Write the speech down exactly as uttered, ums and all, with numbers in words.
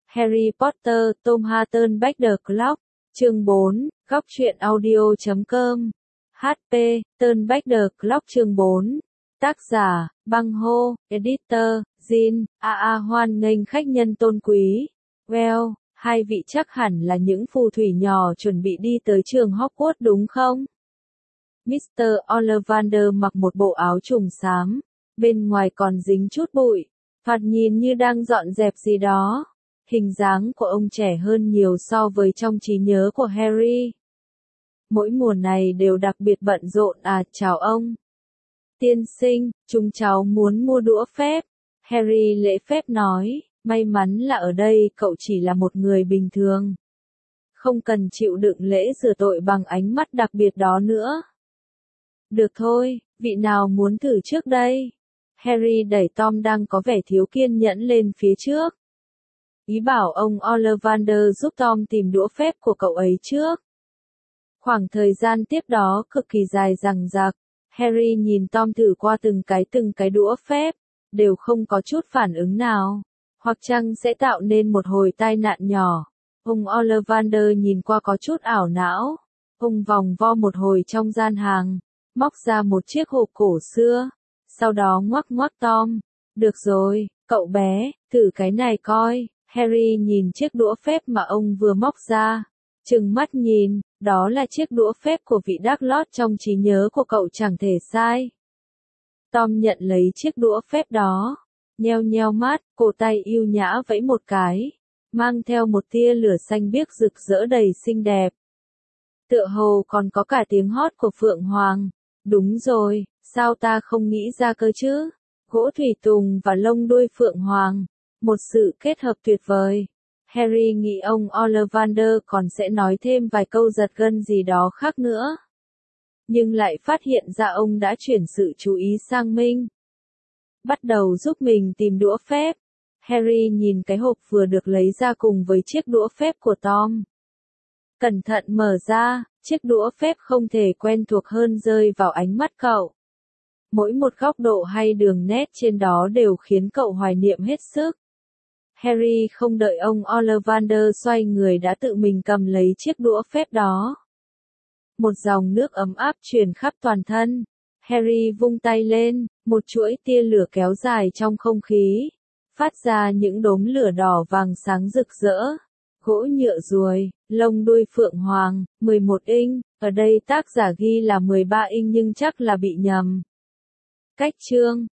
Harry Potter, Tom Hatten Back the Clock, chương bốn, góc truyện audio chấm com, hát pê, Turn Back the Clock chương bốn, tác giả, Băng Hô, editor, Jin, a a hoan nghênh khách nhân tôn quý, well, hai vị chắc hẳn là những phù thủy nhỏ chuẩn bị đi tới trường Hogwarts đúng không? mít tơ Ollivander mặc một bộ áo trùng xám, bên ngoài còn dính chút bụi, thoạt nhìn như đang dọn dẹp gì đó. Hình dáng của ông trẻ hơn nhiều so với trong trí nhớ của Harry. Mỗi mùa này đều đặc biệt bận rộn à, chào ông. Tiên sinh, chúng cháu muốn mua đũa phép. Harry lễ phép nói, may mắn là ở đây cậu chỉ là một người bình thường. Không cần chịu đựng lễ rửa tội bằng ánh mắt đặc biệt đó nữa. Được thôi, vị nào muốn thử trước đây? Harry đẩy Tom đang có vẻ thiếu kiên nhẫn lên phía trước. Ý bảo ông Ollivander giúp Tom tìm đũa phép của cậu ấy trước. Khoảng thời gian tiếp đó cực kỳ dài dằng dặc. Harry nhìn Tom thử qua từng cái từng cái đũa phép, đều không có chút phản ứng nào. Hoặc chăng sẽ tạo nên một hồi tai nạn nhỏ. Ông Ollivander nhìn qua có chút ảo não. Ông vòng vo một hồi trong gian hàng, móc ra một chiếc hộp cổ xưa. Sau đó ngoắc ngoắc Tom. Được rồi, cậu bé, thử cái này coi. Harry nhìn chiếc đũa phép mà ông vừa móc ra, trừng mắt nhìn, đó là chiếc đũa phép của vị Durslot trong trí nhớ của cậu chẳng thể sai. Tom nhận lấy chiếc đũa phép đó, nheo nheo mắt, cổ tay yêu nhã vẫy một cái, mang theo một tia lửa xanh biếc rực rỡ đầy xinh đẹp. Tựa hồ còn có cả tiếng hót của Phượng Hoàng. Đúng rồi, sao ta không nghĩ ra cơ chứ? Gỗ thủy tùng và lông đuôi Phượng Hoàng. Một sự kết hợp tuyệt vời. Harry nghĩ ông Ollivander còn sẽ nói thêm vài câu giật gân gì đó khác nữa. Nhưng lại phát hiện ra ông đã chuyển sự chú ý sang mình. Bắt đầu giúp mình tìm đũa phép. Harry nhìn cái hộp vừa được lấy ra cùng với chiếc đũa phép của Tom. Cẩn thận mở ra, chiếc đũa phép không thể quen thuộc hơn rơi vào ánh mắt cậu. Mỗi một góc độ hay đường nét trên đó đều khiến cậu hoài niệm hết sức. Harry không đợi ông Ollivander xoay người đã tự mình cầm lấy chiếc đũa phép đó. Một dòng nước ấm áp truyền khắp toàn thân. Harry vung tay lên, một chuỗi tia lửa kéo dài trong không khí, phát ra những đốm lửa đỏ vàng sáng rực rỡ. Gỗ nhựa ruồi, lông đuôi Phượng Hoàng, mười một inch, ở đây tác giả ghi là mười ba inch nhưng chắc là bị nhầm. Cách chương